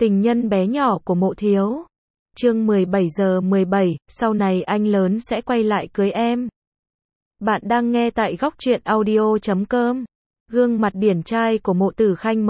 Tình nhân bé nhỏ của Mộ Thiếu. Chương 17:17, sau này anh lớn sẽ quay lại cưới em. Bạn đang nghe tại góc truyện audio.com. Gương mặt điển trai của Mộ Tử Khanh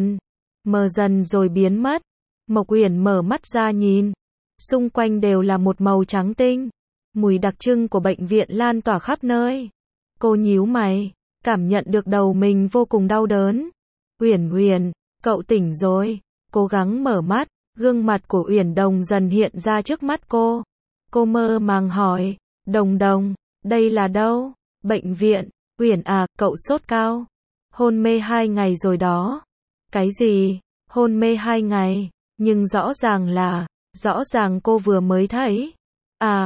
mờ dần rồi biến mất. Mộc Uyển mở mắt ra nhìn, xung quanh đều là một màu trắng tinh. Mùi đặc trưng của bệnh viện lan tỏa khắp nơi. Cô nhíu mày, cảm nhận được đầu mình vô cùng đau đớn. Uyển, cậu tỉnh rồi. Cố gắng mở mắt, gương mặt của Uyển Đồng dần hiện ra trước mắt cô. Cô mơ màng hỏi, Đồng, đây là đâu? Bệnh viện. Uyển à, cậu sốt cao. Hôn mê 2 ngày rồi đó. Cái gì? Hôn mê 2 ngày? Nhưng rõ ràng cô vừa mới thấy. À,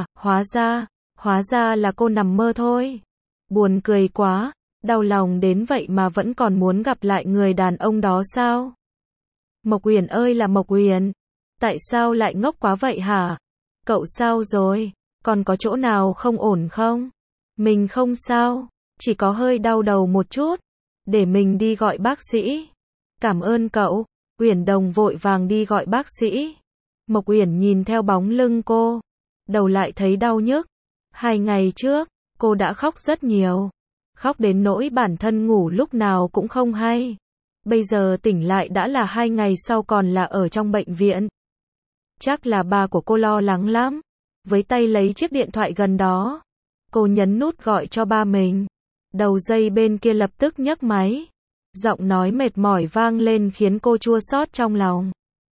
hóa ra là cô nằm mơ thôi. Buồn cười quá, đau lòng đến vậy mà vẫn còn muốn gặp lại người đàn ông đó sao? Mộc Uyển ơi là Mộc Uyển, tại sao lại ngốc quá vậy hả? Cậu sao rồi? Còn có chỗ nào không ổn không? Mình không sao, chỉ có hơi đau đầu một chút. Để mình đi gọi bác sĩ. Cảm ơn cậu. Uyển Đồng vội vàng đi gọi bác sĩ. Mộc Uyển nhìn theo bóng lưng cô, đầu lại thấy đau nhức. 2 ngày trước, cô đã khóc rất nhiều. Khóc đến nỗi bản thân ngủ lúc nào cũng không hay. Bây giờ tỉnh lại đã là 2 ngày sau còn là ở trong bệnh viện. Chắc là ba của cô lo lắng lắm. Với tay lấy chiếc điện thoại gần đó, cô nhấn nút gọi cho ba mình. Đầu dây bên kia lập tức nhấc máy. Giọng nói mệt mỏi vang lên khiến cô chua xót trong lòng.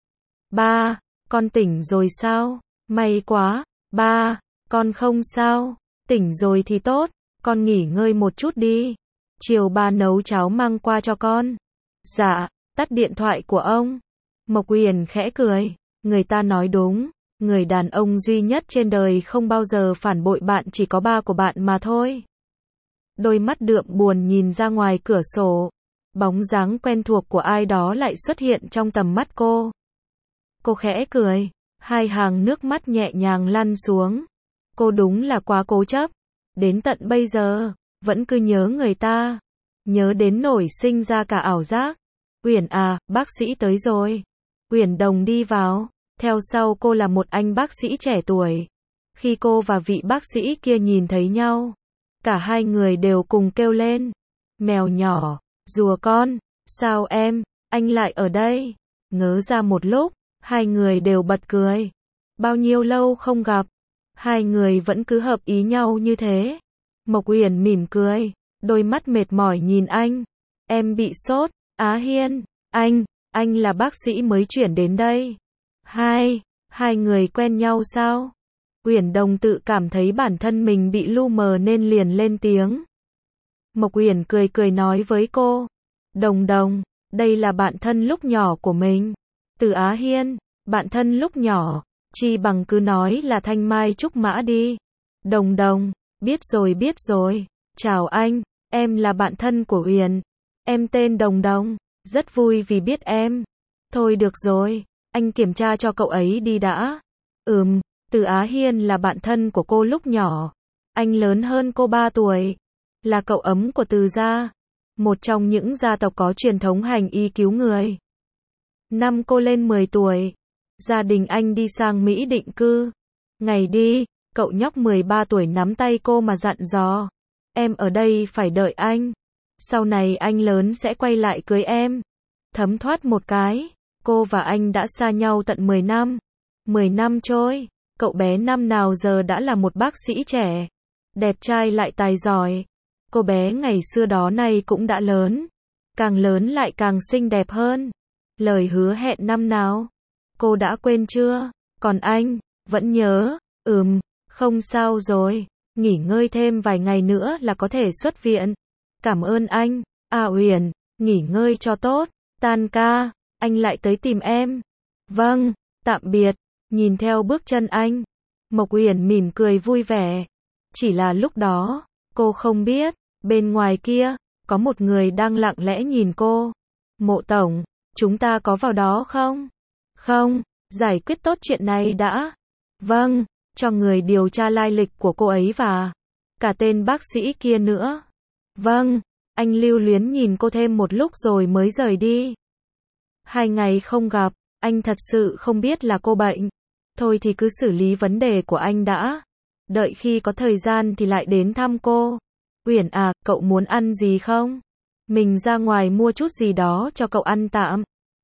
Ba, con tỉnh rồi sao? May quá. Ba, con không sao. Tỉnh rồi thì tốt, con nghỉ ngơi một chút đi. Chiều ba nấu cháo mang qua cho con. Dạ, tắt điện thoại của ông. Mộc Uyển khẽ cười, người ta nói đúng, người đàn ông duy nhất trên đời không bao giờ phản bội bạn chỉ có ba của bạn mà thôi. Đôi mắt đượm buồn nhìn ra ngoài cửa sổ, bóng dáng quen thuộc của ai đó lại xuất hiện trong tầm mắt cô. Cô khẽ cười, 2 hàng nước mắt nhẹ nhàng lăn xuống. Cô đúng là quá cố chấp, đến tận bây giờ, vẫn cứ nhớ người ta. Nhớ đến nổi sinh ra cả ảo giác. Uyển à, bác sĩ tới rồi. Uyển Đồng đi vào, theo sau cô là một anh bác sĩ trẻ tuổi. Khi cô và vị bác sĩ kia nhìn thấy nhau, cả hai người đều cùng kêu lên. Mèo nhỏ, rùa con, sao anh lại ở đây? Ngớ ra một lúc, hai người đều bật cười. Bao nhiêu lâu không gặp, hai người vẫn cứ hợp ý nhau như thế. Mộc Uyển mỉm cười, đôi mắt mệt mỏi nhìn anh. Em bị sốt. Á Hiên, anh là bác sĩ mới chuyển đến đây. Hai người quen nhau sao? Uyển Đồng tự cảm thấy bản thân mình bị lu mờ nên liền lên tiếng. Mộc Uyển cười nói với cô. Đồng, đây là bạn thân lúc nhỏ của mình. Từ Á Hiên, bạn thân lúc nhỏ, chi bằng cứ nói là Thanh Mai Trúc Mã đi. Đồng, biết rồi, chào anh, em là bạn thân của Uyển. Em tên Đồng, rất vui vì biết em. Thôi được rồi, anh kiểm tra cho cậu ấy đi đã. Từ Á Hiên là bạn thân của cô lúc nhỏ. Anh lớn hơn cô 3 tuổi. Là cậu ấm của Từ gia, một trong những gia tộc có truyền thống hành y cứu người. Năm cô lên 10 tuổi, gia đình anh đi sang Mỹ định cư. Ngày đi, cậu nhóc 13 tuổi nắm tay cô mà dặn dò. Em ở đây phải đợi anh. Sau này anh lớn sẽ quay lại cưới em. Thấm thoát một cái, cô và anh đã xa nhau tận 10 năm. 10 năm trôi, cậu bé năm nào giờ đã là một bác sĩ trẻ. Đẹp trai lại tài giỏi. Cô bé ngày xưa đó nay cũng đã lớn. Càng lớn lại càng xinh đẹp hơn. Lời hứa hẹn năm nào? Cô đã quên chưa? Còn anh, vẫn nhớ. Không sao rồi. Nghỉ ngơi thêm vài ngày nữa là có thể xuất viện. Cảm ơn anh. À Uyển, nghỉ ngơi cho tốt. Tan ca, anh lại tới tìm em. Vâng, tạm biệt. Nhìn theo bước chân anh, Mộc Uyển mỉm cười vui vẻ. Chỉ là lúc đó, cô không biết, bên ngoài kia, có một người đang lặng lẽ nhìn cô. Mộ tổng, chúng ta có vào đó không? Không, giải quyết tốt chuyện này đã. Vâng, cho người điều tra lai lịch của cô ấy và cả tên bác sĩ kia nữa. Vâng, anh lưu luyến nhìn cô thêm một lúc rồi mới rời đi. 2 ngày không gặp, Anh thật sự không biết là cô bệnh. Thôi thì cứ xử lý vấn đề của anh đã. Đợi khi có thời gian thì lại đến thăm cô. Uyển à, cậu muốn ăn gì không? Mình ra ngoài mua chút gì đó cho cậu ăn tạm.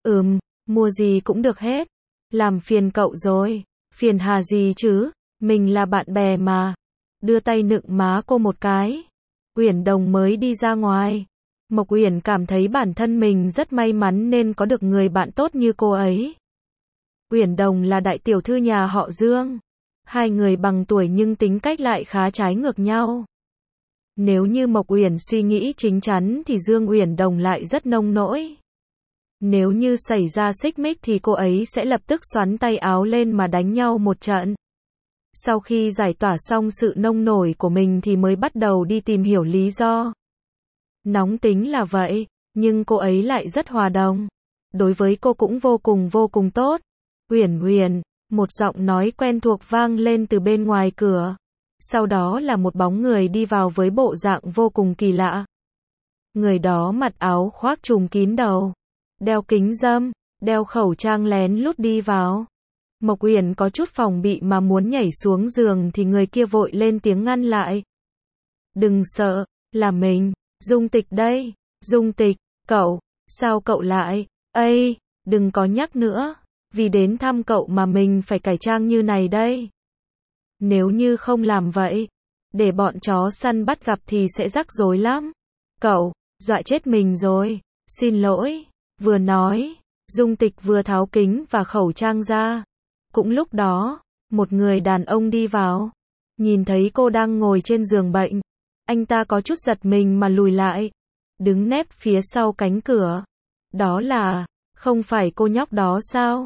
Mua gì cũng được hết. Làm phiền cậu rồi. Phiền hà gì chứ, mình là bạn bè mà. Đưa tay nựng má cô một cái. Uyển Đồng mới đi ra ngoài. Mộc Uyển cảm thấy bản thân mình rất may mắn nên có được người bạn tốt như cô ấy. Uyển Đồng là đại tiểu thư nhà họ Dương. Hai người bằng tuổi nhưng tính cách lại khá trái ngược nhau. Nếu như Mộc Uyển suy nghĩ chính chắn thì Dương Uyển Đồng lại rất nông nỗi. Nếu như xảy ra xích mích thì cô ấy sẽ lập tức xoắn tay áo lên mà đánh nhau một trận. Sau khi giải tỏa xong sự nông nổi của mình thì mới bắt đầu đi tìm hiểu lý do. Nóng tính là vậy, nhưng cô ấy lại rất hòa đồng. Đối với cô cũng vô cùng tốt. Uyển Uyển, một giọng nói quen thuộc vang lên từ bên ngoài cửa. Sau đó là một bóng người đi vào với bộ dạng vô cùng kỳ lạ. Người đó mặc áo khoác trùm kín đầu, đeo kính râm, đeo khẩu trang lén lút đi vào. Mộc Uyển có chút phòng bị mà muốn nhảy xuống giường thì người kia vội lên tiếng ngăn lại. Đừng sợ, là mình, Dung Tịch đây. Dung Tịch, cậu, sao cậu lại, đừng có nhắc nữa, vì đến thăm cậu mà mình phải cải trang như này đây. Nếu như không làm vậy, để bọn chó săn bắt gặp thì sẽ rắc rối lắm. Cậu, dọa chết mình rồi, xin lỗi. Vừa nói, Dung Tịch vừa tháo kính và khẩu trang ra. Cũng lúc đó, một người đàn ông đi vào. Nhìn thấy cô đang ngồi trên giường bệnh, anh ta có chút giật mình mà lùi lại, đứng nép phía sau cánh cửa. Đó là, không phải cô nhóc đó sao?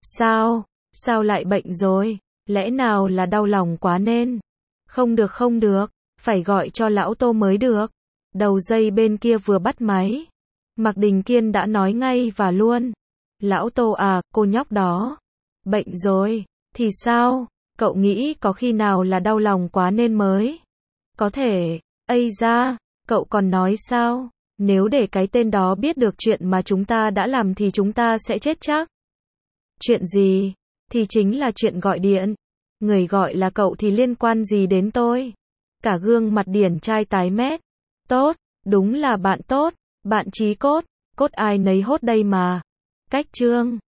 Sao lại bệnh rồi? Lẽ nào là đau lòng quá nên? Không được, phải gọi cho lão Tô mới được. Đầu dây bên kia vừa bắt máy, Mạc Đình Kiên đã nói ngay và luôn. Lão Tô à, cô nhóc đó bệnh rồi, thì sao? Cậu nghĩ có khi nào là đau lòng quá nên mới? Có thể, cậu còn nói sao? Nếu để cái tên đó biết được chuyện mà chúng ta đã làm thì chúng ta sẽ chết chắc. Chuyện gì? Thì chính là chuyện gọi điện. Người gọi là cậu thì liên quan gì đến tôi? Cả gương mặt điển trai tái mét. Tốt, đúng là bạn tốt, bạn chí cốt, cốt ai nấy hốt đây mà. Cách chương